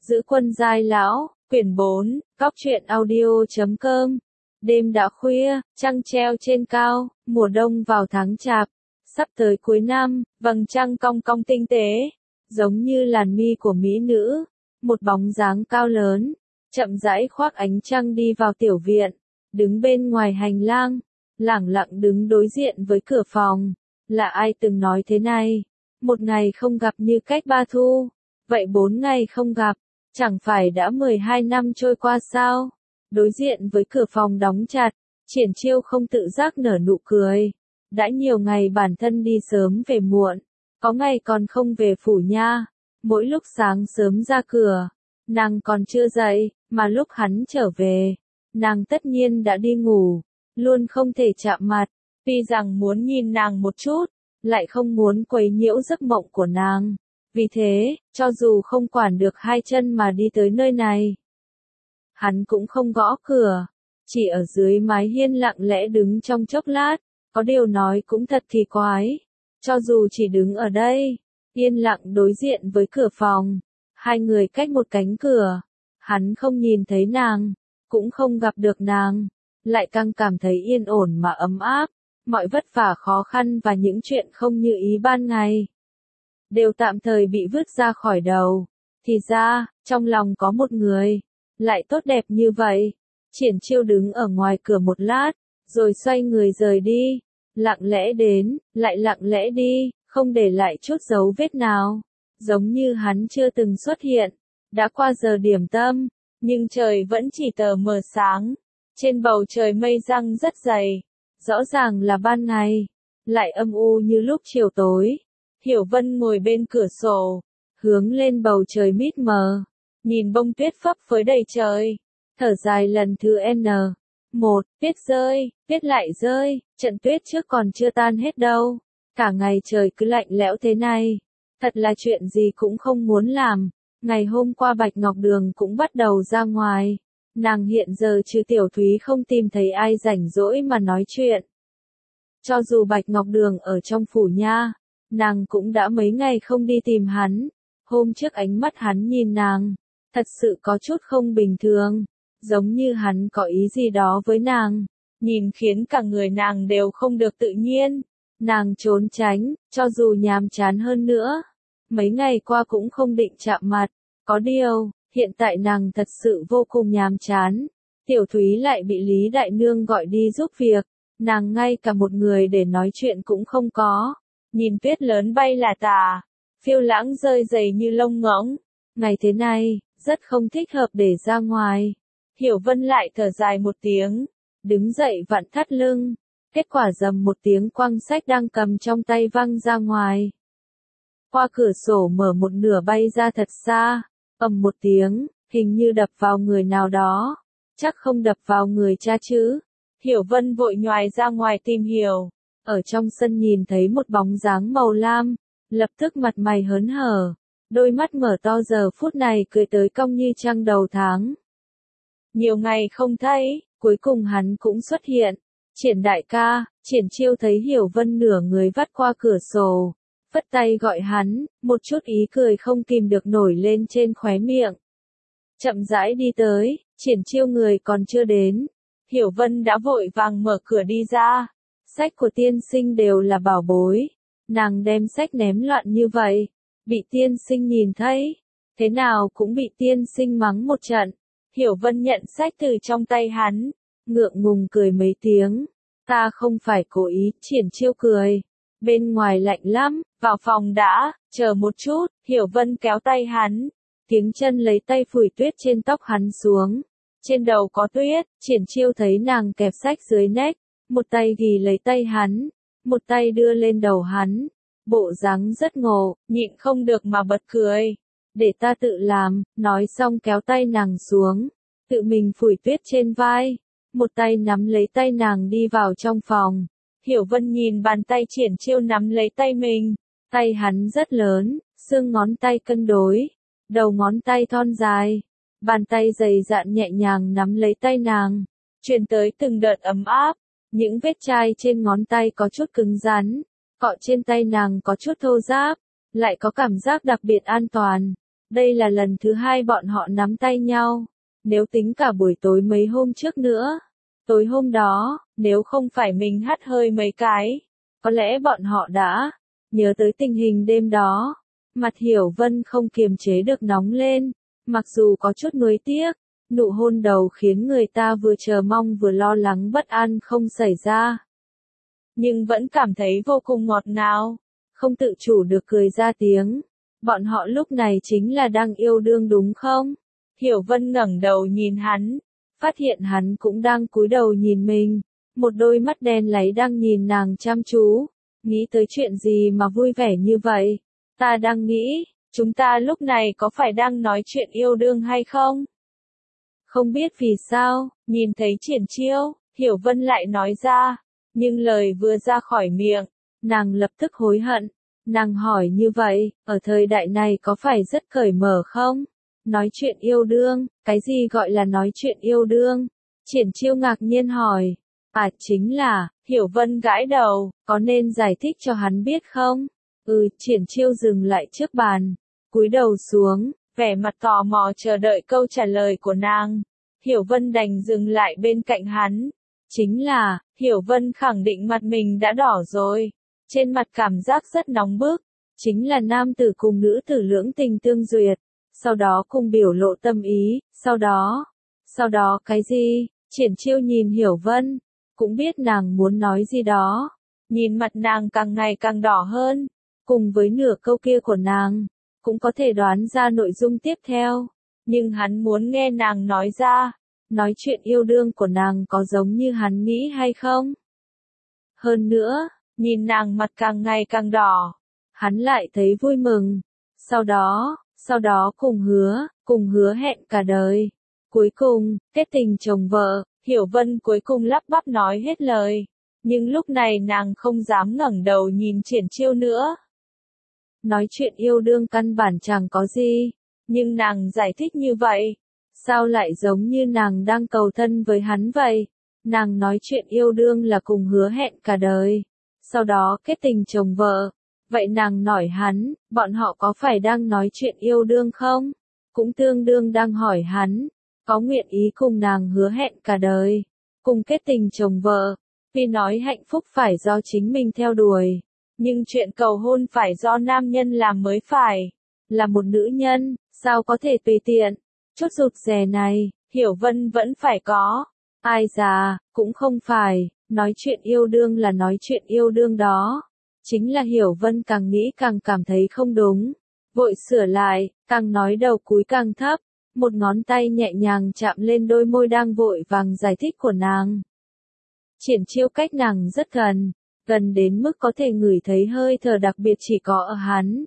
Giữ quân giai lão, quyển 4, Cóc truyện audio.com. Đêm đã khuya, trăng treo trên cao, mùa đông vào tháng chạp, sắp tới cuối năm, vầng trăng cong cong tinh tế, giống như làn mi của mỹ nữ, một bóng dáng cao lớn, chậm rãi khoác ánh trăng đi vào tiểu viện, đứng bên ngoài hành lang, lẳng lặng đứng đối diện với cửa phòng. Là ai từng nói thế này? Một ngày không gặp như cách ba thu, vậy 4 ngày không gặp, chẳng phải đã 12 năm trôi qua sao? Đối diện với cửa phòng đóng chặt, Triển Chiêu không tự giác nở nụ cười. Đã nhiều ngày bản thân đi sớm về muộn, có ngày còn không về phủ nha. Mỗi lúc sáng sớm ra cửa, nàng còn chưa dậy, mà lúc hắn trở về, nàng tất nhiên đã đi ngủ, luôn không thể chạm mặt. Tuy rằng muốn nhìn nàng một chút, lại không muốn quấy nhiễu giấc mộng của nàng. Vì thế, cho dù không quản được hai chân mà đi tới nơi này, hắn cũng không gõ cửa, chỉ ở dưới mái hiên lặng lẽ đứng trong chốc lát. Có điều nói cũng thật kỳ quái, cho dù chỉ đứng ở đây, yên lặng đối diện với cửa phòng, hai người cách một cánh cửa, hắn không nhìn thấy nàng, cũng không gặp được nàng, lại càng cảm thấy yên ổn mà ấm áp. Mọi vất vả khó khăn và những chuyện không như ý ban ngày đều tạm thời bị vứt ra khỏi đầu. Thì ra, trong lòng có một người lại tốt đẹp như vậy. Triển Chiêu đứng ở ngoài cửa một lát, rồi xoay người rời đi, lặng lẽ đến, lại lặng lẽ đi, không để lại chút dấu vết nào, giống như hắn chưa từng xuất hiện. Đã qua giờ điểm tâm, nhưng trời vẫn chỉ tờ mờ sáng, trên bầu trời mây giăng rất dày, rõ ràng là ban ngày, lại âm u như lúc chiều tối. Hiểu Vân ngồi bên cửa sổ, hướng lên bầu trời mịt mờ, nhìn bông tuyết phấp phới đầy trời, thở dài lần thứ N1, tuyết rơi, tuyết lại rơi, trận tuyết trước còn chưa tan hết đâu. Cả ngày trời cứ lạnh lẽo thế này, thật là chuyện gì cũng không muốn làm. Ngày hôm qua Bạch Ngọc Đường cũng bắt đầu ra ngoài, nàng hiện giờ trừ Tiểu Thúy không tìm thấy ai rảnh rỗi mà nói chuyện. Cho dù Bạch Ngọc Đường ở trong phủ nha, nàng cũng đã mấy ngày không đi tìm hắn. Hôm trước ánh mắt hắn nhìn nàng, thật sự có chút không bình thường, giống như hắn có ý gì đó với nàng, nhìn khiến cả người nàng đều không được tự nhiên. Nàng trốn tránh, cho dù nhàm chán hơn nữa, mấy ngày qua cũng không định chạm mặt. Có điều, hiện tại nàng thật sự vô cùng nhàm chán. Tiểu Thúy lại bị Lý Đại Nương gọi đi giúp việc, nàng ngay cả một người để nói chuyện cũng không có. Nhìn tuyết lớn bay là tả, phiêu lãng rơi dày như lông ngỗng. Ngày thế này, rất không thích hợp để ra ngoài. Hiểu Vân lại thở dài một tiếng, đứng dậy vặn thắt lưng. Kết quả rầm một tiếng, quăng sách đang cầm trong tay văng ra ngoài. Qua cửa sổ mở một nửa bay ra thật xa, ầm một tiếng, hình như đập vào người nào đó. Chắc không đập vào người cha chứ. Hiểu Vân vội nhoài ra ngoài tìm hiểu. Ở trong sân nhìn thấy một bóng dáng màu lam, lập tức mặt mày hớn hở, đôi mắt mở to giờ phút này cười tới cong như trăng đầu tháng. Nhiều ngày không thấy, cuối cùng hắn cũng xuất hiện. Triển đại ca. Triển Chiêu thấy Hiểu Vân nửa người vắt qua cửa sổ, phất tay gọi hắn, một chút ý cười không kìm được nổi lên trên khóe miệng. Chậm rãi đi tới, Triển Chiêu người còn chưa đến, Hiểu Vân đã vội vàng mở cửa đi ra. Sách của tiên sinh đều là bảo bối, nàng đem sách ném loạn như vậy, bị tiên sinh nhìn thấy, thế nào cũng bị tiên sinh mắng một trận. Hiểu Vân nhận sách từ trong tay hắn, ngượng ngùng cười mấy tiếng. Ta không phải cố ý. Triển Chiêu cười, bên ngoài lạnh lắm, vào phòng đã, chờ một chút. Hiểu Vân kéo tay hắn, tiếng chân lấy tay phủi tuyết trên tóc hắn xuống. Trên đầu có tuyết. Triển Chiêu thấy nàng kẹp sách dưới nách, một tay ghì lấy tay hắn, một tay đưa lên đầu hắn, bộ dáng rất ngộ, nhịn không được mà bật cười. Để ta tự làm. Nói xong kéo tay nàng xuống, tự mình phủi tuyết trên vai, một tay nắm lấy tay nàng đi vào trong phòng. Hiểu Vân nhìn bàn tay Triển Chiêu nắm lấy tay mình, tay hắn rất lớn, xương ngón tay cân đối, đầu ngón tay thon dài, bàn tay dày dạn nhẹ nhàng nắm lấy tay nàng, truyền tới từng đợt ấm áp. Những vết chai trên ngón tay có chút cứng rắn, cọ trên tay nàng có chút thô ráp, lại có cảm giác đặc biệt an toàn. Đây là lần thứ hai bọn họ nắm tay nhau. Nếu tính cả buổi tối mấy hôm trước nữa. Tối hôm đó, nếu không phải mình hắt hơi mấy cái, có lẽ bọn họ đã nhớ tới tình hình đêm đó. Mặt Hiểu Vân không kiềm chế được nóng lên, mặc dù có chút nuối tiếc, nụ hôn đầu khiến người ta vừa chờ mong vừa lo lắng bất an không xảy ra. Nhưng vẫn cảm thấy vô cùng ngọt ngào, không tự chủ được cười ra tiếng. Bọn họ lúc này chính là đang yêu đương đúng không? Hiểu Vân ngẩng đầu nhìn hắn, phát hiện hắn cũng đang cúi đầu nhìn mình, một đôi mắt đen láy đang nhìn nàng chăm chú. Nghĩ tới chuyện gì mà vui vẻ như vậy? Ta đang nghĩ, chúng ta lúc này có phải đang nói chuyện yêu đương hay không? Không biết vì sao, nhìn thấy Triển Chiêu, Hiểu Vân lại nói ra, nhưng lời vừa ra khỏi miệng, nàng lập tức hối hận. Nàng hỏi như vậy, ở thời đại này có phải rất cởi mở không? Nói chuyện yêu đương, cái gì gọi là nói chuyện yêu đương? Triển Chiêu ngạc nhiên hỏi. À chính là, Hiểu Vân gãi đầu, có nên giải thích cho hắn biết không? Triển Chiêu dừng lại trước bàn, cúi đầu xuống, vẻ mặt tò mò chờ đợi câu trả lời của nàng. Hiểu Vân đành dừng lại bên cạnh hắn. Chính là, Hiểu Vân khẳng định mặt mình đã đỏ rồi. Trên mặt cảm giác rất nóng bức. Chính là nam tử cùng nữ tử lưỡng tình tương duyệt. Sau đó cùng biểu lộ tâm ý, sau đó cái gì? Triển Chiêu nhìn Hiểu Vân, cũng biết nàng muốn nói gì đó. Nhìn mặt nàng càng ngày càng đỏ hơn, cùng với nửa câu kia của nàng, cũng có thể đoán ra nội dung tiếp theo. Nhưng hắn muốn nghe nàng nói ra, nói chuyện yêu đương của nàng có giống như hắn nghĩ hay không? Hơn nữa, nhìn nàng mặt càng ngày càng đỏ, hắn lại thấy vui mừng. Sau đó cùng hứa hẹn cả đời. Cuối cùng, kết tình chồng vợ, Hiểu Vân cuối cùng lắp bắp nói hết lời. Nhưng lúc này nàng không dám ngẩng đầu nhìn Triển Chiêu nữa. Nói chuyện yêu đương căn bản chẳng có gì, nhưng nàng giải thích như vậy, sao lại giống như nàng đang cầu thân với hắn vậy? Nàng nói chuyện yêu đương là cùng hứa hẹn cả đời, sau đó kết tình chồng vợ. Vậy nàng hỏi hắn, bọn họ có phải đang nói chuyện yêu đương không? Cũng tương đương đang hỏi hắn, có nguyện ý cùng nàng hứa hẹn cả đời, cùng kết tình chồng vợ. Vì nói hạnh phúc phải do chính mình theo đuổi, nhưng chuyện cầu hôn phải do nam nhân làm mới phải. Là một nữ nhân, sao có thể tùy tiện? Chút rụt rè này, Hiểu Vân vẫn phải có. Ai già, cũng không phải, nói chuyện yêu đương là nói chuyện yêu đương đó. Chính là Hiểu Vân càng nghĩ càng cảm thấy không đúng. Vội sửa lại, càng nói đầu cúi càng thấp. Một ngón tay nhẹ nhàng chạm lên đôi môi đang vội vàng giải thích của nàng. Triển Chiêu cách nàng rất gần đến mức có thể ngửi thấy hơi thở đặc biệt chỉ có ở hắn.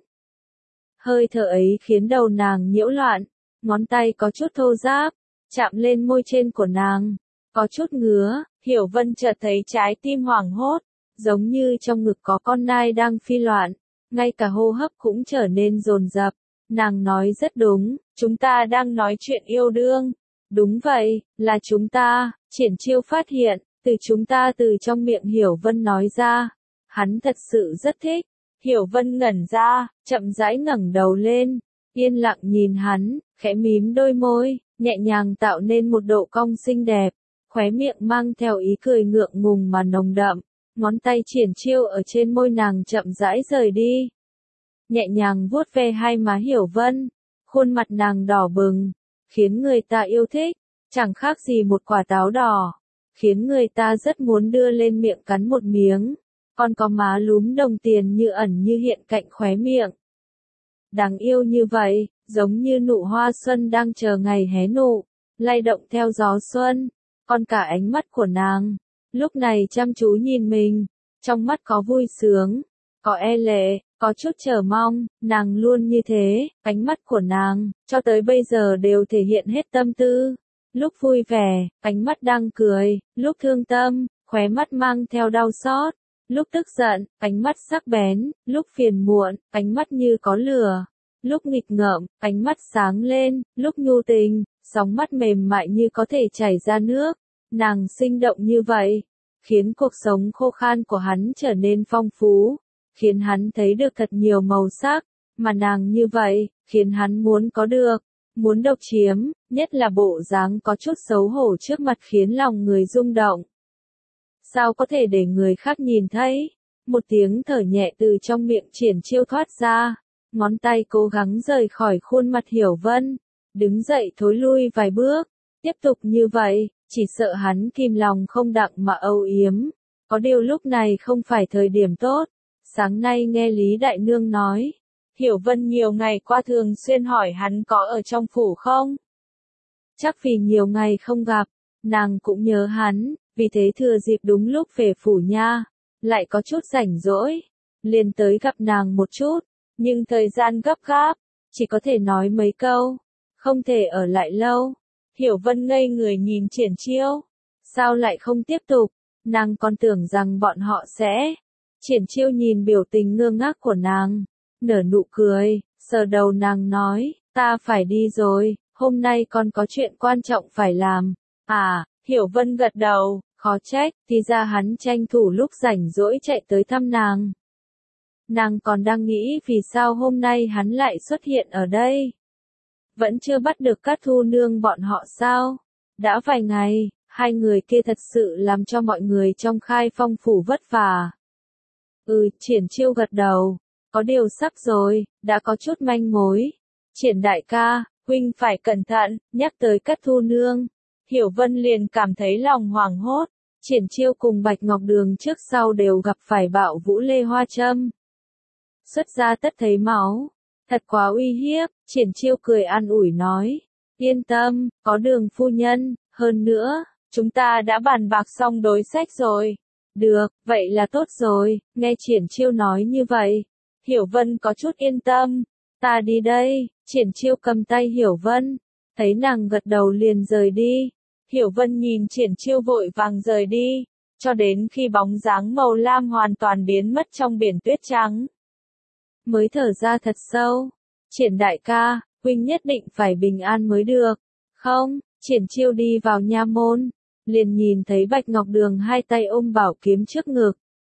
Hơi thở ấy khiến đầu nàng nhiễu loạn, ngón tay có chút thô ráp, chạm lên môi trên của nàng, có chút ngứa. Hiểu Vân chợt thấy trái tim hoảng hốt, giống như trong ngực có con nai đang phi loạn, ngay cả hô hấp cũng trở nên dồn dập. Nàng nói rất đúng, chúng ta đang nói chuyện yêu đương. Đúng vậy, là chúng ta. Triển Chiêu phát hiện, từ chúng ta từ trong miệng Hiểu Vân nói ra. Hắn thật sự rất thích. Hiểu Vân ngẩn ra, chậm rãi ngẩng đầu lên, yên lặng nhìn hắn, khẽ mím đôi môi, nhẹ nhàng tạo nên một độ cong xinh đẹp, khóe miệng mang theo ý cười ngượng ngùng mà nồng đậm. Ngón tay Triển Chiêu ở trên môi nàng chậm rãi rời đi, nhẹ nhàng vuốt ve hai má Hiểu Vân, khuôn mặt nàng đỏ bừng, khiến người ta yêu thích, chẳng khác gì một quả táo đỏ, khiến người ta rất muốn đưa lên miệng cắn một miếng. Còn có má lúm đồng tiền như ẩn như hiện cạnh khóe miệng. Đáng yêu như vậy, giống như nụ hoa xuân đang chờ ngày hé nụ, lay động theo gió xuân. Còn cả ánh mắt của nàng, lúc này chăm chú nhìn mình, trong mắt có vui sướng, có e lệ, có chút chờ mong. Nàng luôn như thế, ánh mắt của nàng, cho tới bây giờ đều thể hiện hết tâm tư. Lúc vui vẻ, ánh mắt đang cười, lúc thương tâm, khóe mắt mang theo đau xót. Lúc tức giận, ánh mắt sắc bén, lúc phiền muộn, ánh mắt như có lửa, lúc nghịch ngợm, ánh mắt sáng lên, lúc nhu tình, sóng mắt mềm mại như có thể chảy ra nước. Nàng sinh động như vậy, khiến cuộc sống khô khan của hắn trở nên phong phú, khiến hắn thấy được thật nhiều màu sắc. mà nàng như vậy, khiến hắn muốn có được, muốn độc chiếm, nhất là bộ dáng có chút xấu hổ trước mặt khiến lòng người rung động. Sao có thể để người khác nhìn thấy? Một tiếng thở nhẹ từ trong miệng Triển Chiêu thoát ra, ngón tay cố gắng rời khỏi khuôn mặt Hiểu Vân, đứng dậy thối lui vài bước, tiếp tục như vậy, chỉ sợ hắn kìm lòng không đặng mà âu yếm. Có điều lúc này không phải thời điểm tốt, sáng nay nghe Lý Đại Nương nói, Hiểu Vân nhiều ngày qua thường xuyên hỏi hắn có ở trong phủ không? Chắc vì nhiều ngày không gặp, nàng cũng nhớ hắn, vì thế thừa dịp đúng lúc về phủ nha, lại có chút rảnh rỗi, liền tới gặp nàng một chút, nhưng thời gian gấp gáp, chỉ có thể nói mấy câu, không thể ở lại lâu. Hiểu Vân ngây người nhìn Triển Chiêu, sao lại không tiếp tục, nàng còn tưởng rằng bọn họ sẽ. Triển Chiêu nhìn biểu tình ngơ ngác của nàng, nở nụ cười, sờ đầu nàng nói, ta phải đi rồi, hôm nay con có chuyện quan trọng phải làm. À, Hiểu Vân gật đầu, khó trách, thì ra hắn tranh thủ lúc rảnh rỗi chạy tới thăm nàng. Nàng còn đang nghĩ vì sao hôm nay hắn lại xuất hiện ở đây. Vẫn chưa bắt được Cát Thu Nương bọn họ sao? Đã vài ngày, hai người kia thật sự làm cho mọi người trong Khai Phong phủ vất vả. Triển Chiêu gật đầu, có điều sắp rồi, đã có chút manh mối. Triển đại ca, huynh phải cẩn thận, nhắc tới Cát Thu Nương. Hiểu Vân liền cảm thấy lòng hoảng hốt. Triển Chiêu cùng Bạch Ngọc Đường trước sau đều gặp phải bạo vũ Lê Hoa Châm. Xuất ra tất thấy máu. Thật quá uy hiếp, Triển Chiêu cười an ủi nói. Yên tâm, có Đường phu nhân, hơn nữa, chúng ta đã bàn bạc xong đối sách rồi. Được, vậy là tốt rồi, nghe Triển Chiêu nói như vậy. Hiểu Vân có chút yên tâm. Ta đi đây, Triển Chiêu cầm tay Hiểu Vân. Thấy nàng gật đầu liền rời đi. Hiểu Vân nhìn Triển Chiêu vội vàng rời đi, cho đến khi bóng dáng màu lam hoàn toàn biến mất trong biển tuyết trắng. Mới thở ra thật sâu. Triển đại ca, huynh nhất định phải bình an mới được. Không, Triển Chiêu đi vào nha môn, liền nhìn thấy Bạch Ngọc Đường hai tay ôm bảo kiếm trước ngực.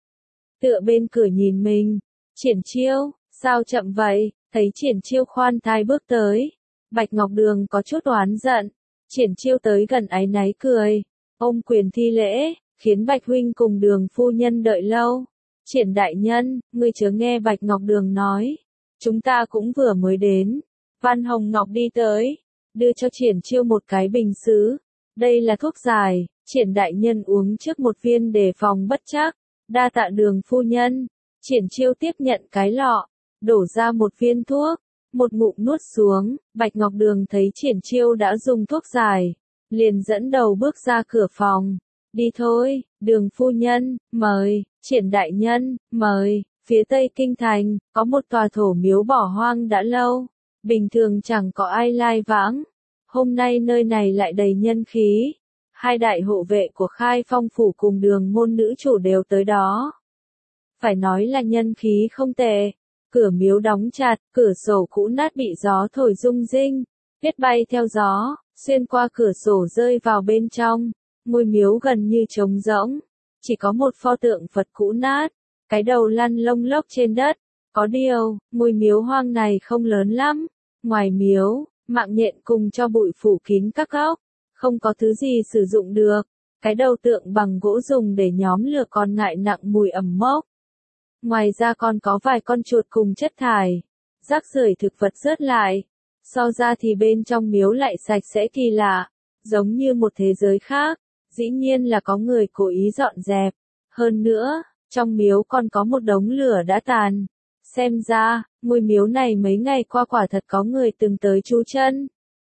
Tựa bên cửa nhìn mình. Triển Chiêu, sao chậm vậy? Thấy Triển Chiêu khoan thai bước tới. Bạch Ngọc Đường có chút oán giận. Triển Chiêu tới gần áy náy cười, ôm quyền thi lễ, khiến Bạch huynh cùng Đường phu nhân đợi lâu. Triển đại nhân, ngươi chớ nghe Bạch Ngọc Đường nói, chúng ta cũng vừa mới đến. Văn Hồng Ngọc đi tới, đưa cho Triển Chiêu một cái bình sứ. Đây là thuốc giải, Triển đại nhân uống trước một viên để phòng bất trắc. Đa tạ Đường phu nhân. Triển Chiêu tiếp nhận cái lọ, đổ ra một viên thuốc. Một ngụm nuốt xuống, Bạch Ngọc Đường thấy Triển Chiêu đã dùng thuốc giải, liền dẫn đầu bước ra cửa phòng. Đi thôi, Đường phu nhân, mời, Triển đại nhân, mời. Phía Tây Kinh Thành, có một tòa thổ miếu bỏ hoang đã lâu, bình thường chẳng có ai lai vãng. Hôm nay nơi này lại đầy nhân khí. Hai đại hộ vệ của Khai Phong phủ cùng Đường môn nữ chủ đều tới đó. Phải nói là nhân khí không tệ. Cửa miếu đóng chặt, cửa sổ cũ nát bị gió thổi rung rinh, tuyết bay theo gió, xuyên qua cửa sổ rơi vào bên trong. Ngôi miếu gần như trống rỗng, chỉ có một pho tượng Phật cũ nát, cái đầu lăn lông lốc trên đất. Có điều, ngôi miếu hoang này không lớn lắm. Ngoài miếu, mạng nhện cùng cho bụi phủ kín các góc, không có thứ gì sử dụng được. Cái đầu tượng bằng gỗ dùng để nhóm lửa còn ngại nặng mùi ẩm mốc. Ngoài ra còn có vài con chuột cùng chất thải, rác rưởi thực vật rớt lại. So ra thì bên trong miếu lại sạch sẽ kỳ lạ, giống như một thế giới khác. Dĩ nhiên là có người cố ý dọn dẹp. Hơn nữa, trong miếu còn có một đống lửa đã tàn. Xem ra, ngôi miếu này mấy ngày qua quả thật có người từng tới trú chân.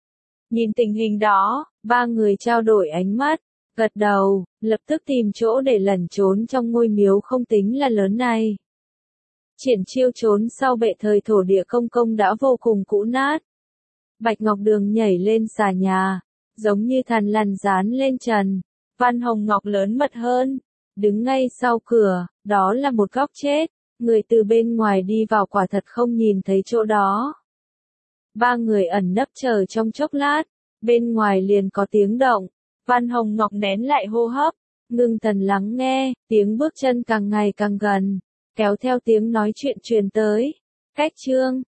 Nhìn tình hình đó, ba người trao đổi ánh mắt, gật đầu, lập tức tìm chỗ để lẩn trốn trong ngôi miếu không tính là lớn này. Triển Chiêu trốn sau bệ thời thổ địa công công đã vô cùng cũ nát. Bạch Ngọc Đường nhảy lên xà nhà, giống như thằn lằn dán lên trần. Văn Hồng Ngọc lớn mật hơn, đứng ngay sau cửa, đó là một góc chết. Người từ bên ngoài đi vào quả thật không nhìn thấy chỗ đó. Ba người ẩn nấp chờ trong chốc lát, bên ngoài liền có tiếng động. Văn Hồng Ngọc nén lại hô hấp, ngưng thần lắng nghe, tiếng bước chân càng ngày càng gần, kéo theo tiếng nói chuyện truyền tới. Cách chương